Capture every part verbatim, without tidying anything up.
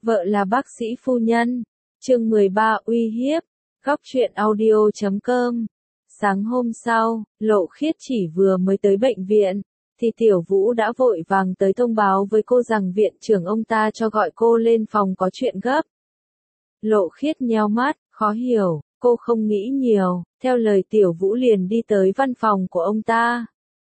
Vợ là bác sĩ phu nhân. Chương mười ba uy hiếp. Góc truyện audio chấm com. Sáng hôm sau, Lộ Khiết chỉ vừa mới tới bệnh viện, thì Tiểu Vũ đã vội vàng tới thông báo với cô rằng viện trưởng ông ta cho gọi cô lên phòng có chuyện gấp. Lộ Khiết nheo mắt, khó hiểu, cô không nghĩ nhiều, theo lời Tiểu Vũ liền đi tới văn phòng của ông ta.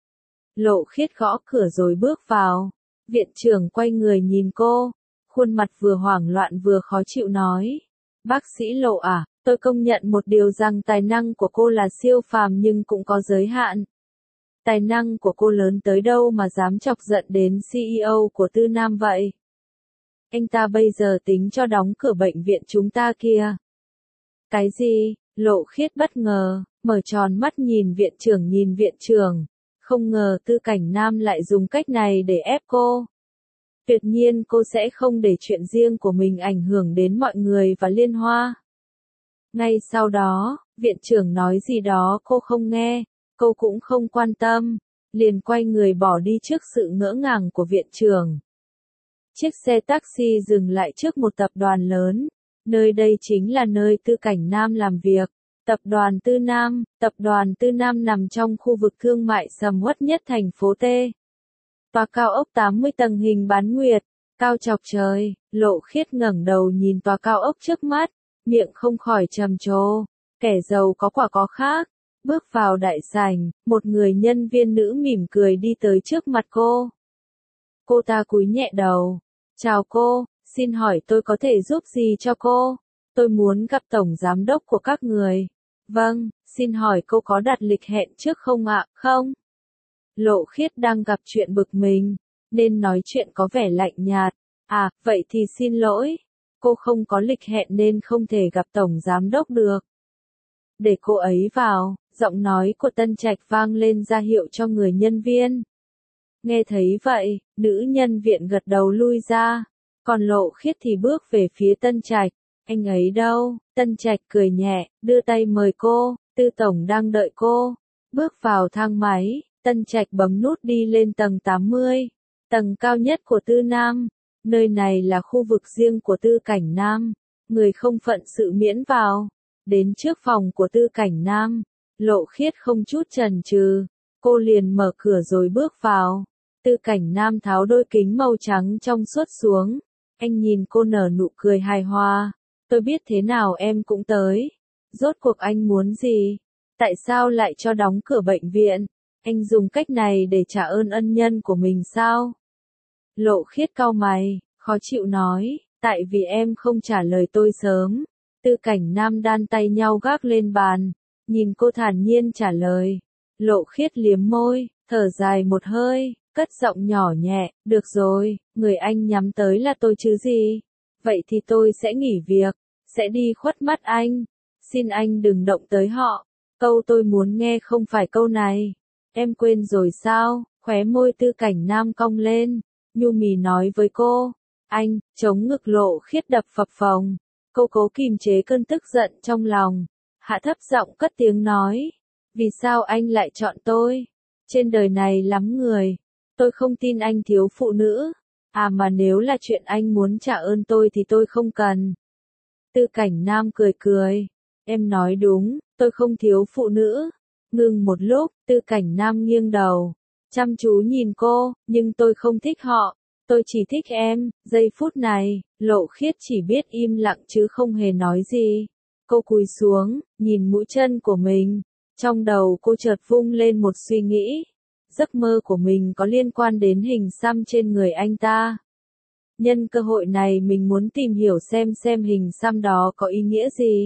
Lộ Khiết gõ cửa rồi bước vào. Viện trưởng quay người nhìn cô, khuôn mặt vừa hoảng loạn vừa khó chịu nói. Bác sĩ Lộ à, tôi công nhận một điều rằng tài năng của cô là siêu phàm nhưng cũng có giới hạn. Tài năng của cô lớn tới đâu mà dám chọc giận đến xê e ô của Tư Nam vậy? Anh ta bây giờ tính cho đóng cửa bệnh viện chúng ta kia. Cái gì? Lộ Khiết bất ngờ, mở tròn mắt nhìn viện trưởng nhìn viện trưởng. Không ngờ Tư Cảnh Nam lại dùng cách này để ép cô. Tuyệt nhiên cô sẽ không để chuyện riêng của mình ảnh hưởng đến mọi người và Liên Hoa. Ngay sau đó, viện trưởng nói gì đó cô không nghe, cô cũng không quan tâm, liền quay người bỏ đi trước sự ngỡ ngàng của viện trưởng. Chiếc xe taxi dừng lại trước một tập đoàn lớn, nơi đây chính là nơi Tư Cảnh Nam làm việc. Tập đoàn Tư Nam, tập đoàn Tư Nam nằm trong khu vực thương mại sầm uất nhất thành phố T. Tòa cao ốc tám mươi tầng hình bán nguyệt, cao chọc trời. Lộ Khiết ngẩng đầu nhìn tòa cao ốc trước mắt, miệng không khỏi trầm trồ. Kẻ giàu có quả có khác. Bước vào đại sảnh, một người nhân viên nữ mỉm cười đi tới trước mặt cô. Cô ta cúi nhẹ đầu. Chào cô, xin hỏi tôi có thể giúp gì cho cô? Tôi muốn gặp tổng giám đốc của các người. Vâng, xin hỏi cô có đặt lịch hẹn trước không ạ? Không. Lộ Khiết đang gặp chuyện bực mình, nên nói chuyện có vẻ lạnh nhạt. À, vậy thì xin lỗi. Cô không có lịch hẹn nên không thể gặp tổng giám đốc được. Để cô ấy vào, giọng nói của Tân Trạch vang lên ra hiệu cho người nhân viên. Nghe thấy vậy, nữ nhân viện gật đầu lui ra, còn Lộ Khiết thì bước về phía Tân Trạch. Anh ấy đâu? Tân Trạch cười nhẹ, đưa tay mời cô. Tư tổng đang đợi cô. Bước vào thang máy, Tân Trạch bấm nút đi lên tầng tám mươi, tầng cao nhất của Tư Nam. Nơi này là khu vực riêng của Tư Cảnh Nam, người không phận sự miễn vào. Đến trước phòng của Tư Cảnh Nam, Lộ Khiết không chút chần chừ, cô liền mở cửa rồi bước vào. Tư Cảnh Nam tháo đôi kính màu trắng trong suốt xuống, anh nhìn cô nở nụ cười hài hòa. Tôi biết thế nào em cũng tới. Rốt cuộc anh muốn gì? Tại sao lại cho đóng cửa bệnh viện? Anh dùng cách này để trả ơn ân nhân của mình sao? Lộ Khiết cau mày, khó chịu nói, tại vì em không trả lời tôi sớm. Tư Cảnh Nam đan tay nhau gác lên bàn, nhìn cô thản nhiên trả lời. Lộ Khiết liếm môi, thở dài một hơi, cất giọng nhỏ nhẹ, được rồi, người anh nhắm tới là tôi chứ gì? Vậy thì tôi sẽ nghỉ việc, sẽ đi khuất mắt anh. Xin anh đừng động tới họ. Câu tôi muốn nghe không phải câu này. Em quên rồi sao? Khóe môi Tư Cảnh Nam cong lên, nhu mì nói với cô. Anh, chống ngực Lộ Khiết đập phập phồng. Cô cố kìm chế cơn tức giận trong lòng. Hạ thấp giọng cất tiếng nói. Vì sao anh lại chọn tôi? Trên đời này lắm người. Tôi không tin anh thiếu phụ nữ. À mà nếu là chuyện anh muốn trả ơn tôi thì tôi không cần. Tư Cảnh Nam cười cười. Em nói đúng, tôi không thiếu phụ nữ. Ngừng một lúc, Tư Cảnh Nam nghiêng đầu, chăm chú nhìn cô, nhưng tôi không thích họ. Tôi chỉ thích em. Giây phút này, Lộ Khiết chỉ biết im lặng chứ không hề nói gì. Cô cúi xuống, nhìn mũi chân của mình. Trong đầu cô chợt vung lên một suy nghĩ. Giấc mơ của mình có liên quan đến hình xăm trên người anh ta. Nhân cơ hội này mình muốn tìm hiểu xem xem hình xăm đó có ý nghĩa gì.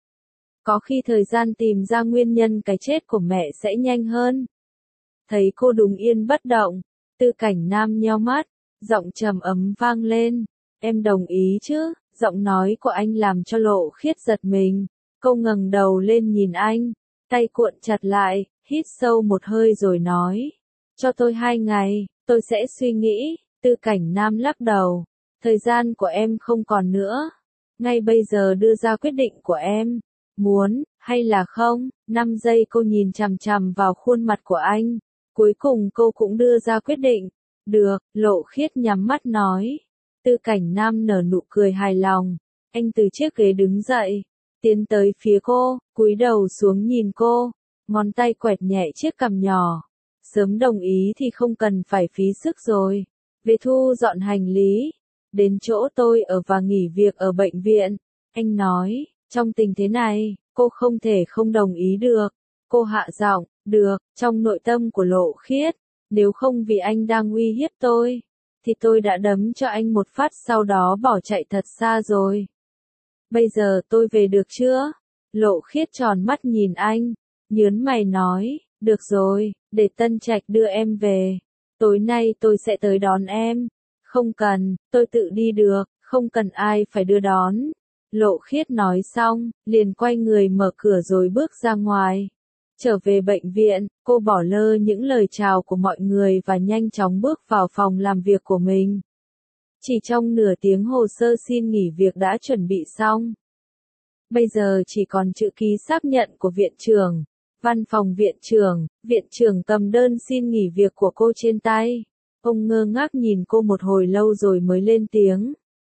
Có khi thời gian tìm ra nguyên nhân cái chết của mẹ sẽ nhanh hơn. Thấy cô đứng yên bất động, Tư Cảnh Nam nheo mắt, giọng trầm ấm vang lên. Em đồng ý chứ? Giọng nói của anh làm cho Lộ Khiết giật mình. Cô ngẩng đầu lên nhìn anh, tay cuộn chặt lại, hít sâu một hơi rồi nói. Cho tôi hai ngày, tôi sẽ suy nghĩ. Tư Cảnh Nam lắc đầu. Thời gian của em không còn nữa. Ngay bây giờ đưa ra quyết định của em. Muốn, hay là không? Năm giây cô nhìn chằm chằm vào khuôn mặt của anh. Cuối cùng cô cũng đưa ra quyết định. Được, Lộ Khiết nhắm mắt nói. Tư Cảnh Nam nở nụ cười hài lòng, anh từ chiếc ghế đứng dậy, tiến tới phía cô, cúi đầu xuống nhìn cô, ngón tay quẹt nhẹ chiếc cằm nhỏ. Sớm đồng ý thì không cần phải phí sức rồi. Về thu dọn hành lý, đến chỗ tôi ở và nghỉ việc ở bệnh viện. Anh nói, trong tình thế này, cô không thể không đồng ý được. Cô hạ giọng, được, trong nội tâm của Lộ Khiết, nếu không vì anh đang uy hiếp tôi, thì tôi đã đấm cho anh một phát sau đó bỏ chạy thật xa rồi. Bây giờ tôi về được chưa? Lộ Khiết tròn mắt nhìn anh, nhớn mày nói, được rồi, để Tân Trạch đưa em về. Tối nay tôi sẽ tới đón em. Không cần, tôi tự đi được, không cần ai phải đưa đón. Lộ Khiết nói xong, liền quay người mở cửa rồi bước ra ngoài. Trở về bệnh viện, cô bỏ lơ những lời chào của mọi người và nhanh chóng bước vào phòng làm việc của mình. Chỉ trong nửa tiếng hồ sơ xin nghỉ việc đã chuẩn bị xong. Bây giờ chỉ còn chữ ký xác nhận của viện trưởng. Văn phòng viện trưởng, viện trưởng cầm đơn xin nghỉ việc của cô trên tay. Ông ngơ ngác nhìn cô một hồi lâu rồi mới lên tiếng.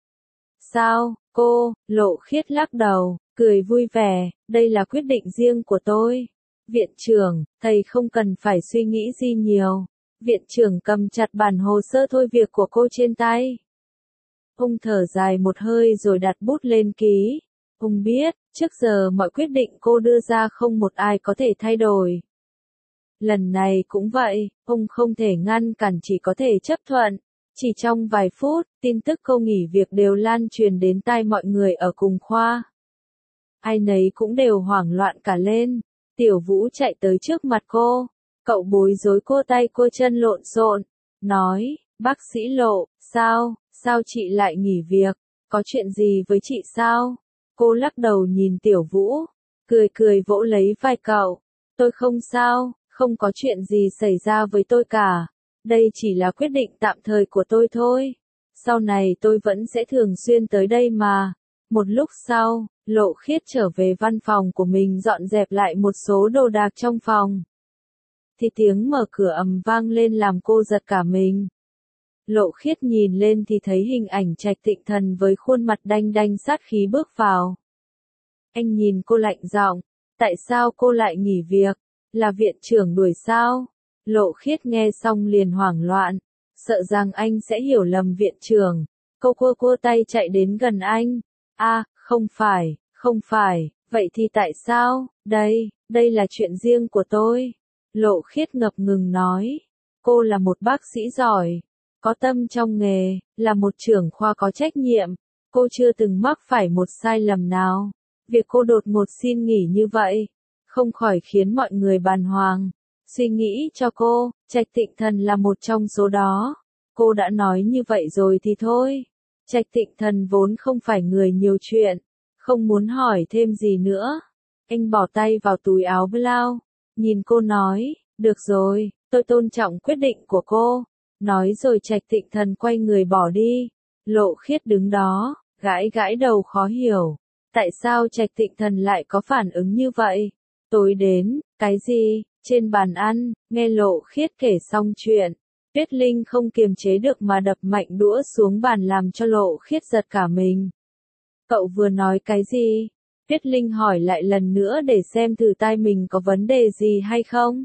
Sao, cô? Lộ Khiết lắc đầu, cười vui vẻ, đây là quyết định riêng của tôi. Viện trưởng, thầy không cần phải suy nghĩ gì nhiều. Viện trưởng cầm chặt bản hồ sơ thôi việc của cô trên tay. Ông thở dài một hơi rồi đặt bút lên ký. Ông biết, trước giờ mọi quyết định cô đưa ra không một ai có thể thay đổi. Lần này cũng vậy, ông không thể ngăn cản chỉ có thể chấp thuận. Chỉ trong vài phút, tin tức cô nghỉ việc đều lan truyền đến tai mọi người ở cùng khoa. Ai nấy cũng đều hoảng loạn cả lên. Tiểu Vũ chạy tới trước mặt cô. Cậu bối rối cô tay cô chân lộn xộn. Nói, bác sĩ Lộ, sao, sao chị lại nghỉ việc? Có chuyện gì với chị sao? Cô lắc đầu nhìn Tiểu Vũ, cười cười vỗ lấy vai cậu. Tôi không sao, không có chuyện gì xảy ra với tôi cả. Đây chỉ là quyết định tạm thời của tôi thôi. Sau này tôi vẫn sẽ thường xuyên tới đây mà. Một lúc sau, Lộ Khiết trở về văn phòng của mình dọn dẹp lại một số đồ đạc trong phòng. Thì tiếng mở cửa ầm vang lên làm cô giật cả mình. Lộ Khiết nhìn lên thì thấy hình ảnh Trạch Tịnh Thần với khuôn mặt đanh đanh sát khí bước vào. Anh nhìn cô lạnh giọng, tại sao cô lại nghỉ việc? Là viện trưởng đuổi sao? Lộ Khiết nghe xong liền hoảng loạn, sợ rằng anh sẽ hiểu lầm viện trưởng. Cô cua cua tay chạy đến gần anh. A, không phải, không phải, vậy thì tại sao? Đây, đây là chuyện riêng của tôi. Lộ Khiết ngập ngừng nói. Cô là một bác sĩ giỏi, có tâm trong nghề, là một trưởng khoa có trách nhiệm. Cô chưa từng mắc phải một sai lầm nào. Việc cô đột ngột xin nghỉ như vậy, không khỏi khiến mọi người bàng hoàng. Suy nghĩ cho cô, Trạch Tịnh Thần là một trong số đó. Cô đã nói như vậy rồi thì thôi. Trạch Tịnh Thần vốn không phải người nhiều chuyện, không muốn hỏi thêm gì nữa. Anh bỏ tay vào túi áo blau, nhìn cô nói, được rồi, tôi tôn trọng quyết định của cô. Nói rồi Trạch Tịnh Thần quay người bỏ đi. Lộ Khiết đứng đó, gãi gãi đầu khó hiểu. Tại sao Trạch Tịnh Thần lại có phản ứng như vậy? Tối đến, cái gì? Trên bàn ăn, nghe Lộ Khiết kể xong chuyện, Tuyết Linh không kiềm chế được mà đập mạnh đũa xuống bàn làm cho Lộ Khiết giật cả mình. Cậu vừa nói cái gì? Tuyết Linh hỏi lại lần nữa để xem thử tai mình có vấn đề gì hay không.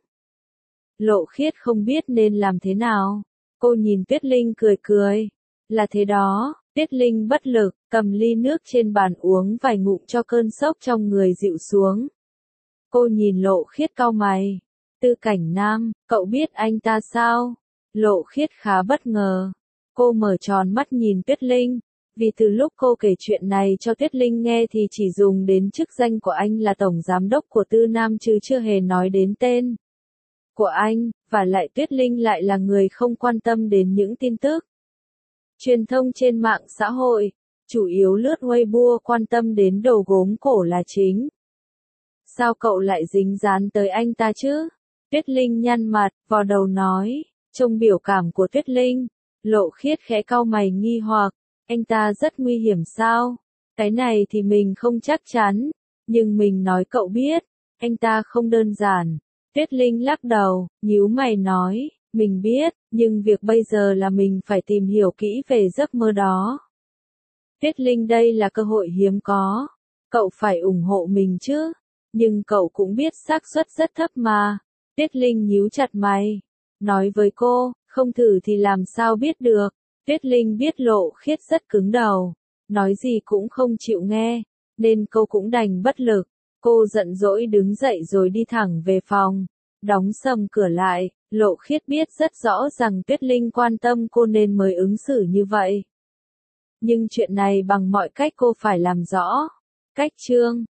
Lộ Khiết không biết nên làm thế nào. Cô nhìn Tuyết Linh cười cười. Là thế đó. Tuyết Linh bất lực, cầm ly nước trên bàn uống vài ngụm cho cơn sốc trong người dịu xuống. Cô nhìn Lộ Khiết cau mày. Tư Cảnh Nam, cậu biết anh ta sao? Lộ Khiết khá bất ngờ. Cô mở tròn mắt nhìn Tuyết Linh. Vì từ lúc cô kể chuyện này cho Tuyết Linh nghe thì chỉ dùng đến chức danh của anh là Tổng Giám đốc của Tư Nam chứ chưa hề nói đến tên của anh, và lại Tuyết Linh lại là người không quan tâm đến những tin tức truyền thông trên mạng xã hội, chủ yếu lướt Weibo, quan tâm đến đồ gốm cổ là chính. Sao cậu lại dính dán tới anh ta chứ? Tuyết Linh nhăn mặt, vò đầu nói. Trông biểu cảm của Tuyết Linh, Lộ Khiết khẽ cau mày nghi hoặc. Anh ta rất nguy hiểm sao? Cái này thì mình không chắc chắn, nhưng mình nói cậu biết, anh ta không đơn giản. Tuyết Linh lắc đầu, nhíu mày nói, Mình biết, nhưng việc bây giờ là mình phải tìm hiểu kỹ về giấc mơ đó. Tuyết Linh, đây là cơ hội hiếm có. Cậu phải ủng hộ mình chứ. Nhưng cậu cũng biết xác suất rất thấp mà. Tuyết Linh nhíu chặt mày. Nói với cô, không thử thì làm sao biết được. Tuyết Linh biết Lộ Khiết rất cứng đầu. Nói gì cũng không chịu nghe. Nên cô cũng đành bất lực. Cô giận dỗi đứng dậy rồi đi thẳng về phòng. Đóng sầm cửa lại. Lộ Khiết biết rất rõ rằng Tuyết Linh quan tâm cô nên mới ứng xử như vậy. Nhưng chuyện này bằng mọi cách cô phải làm rõ. Cách chương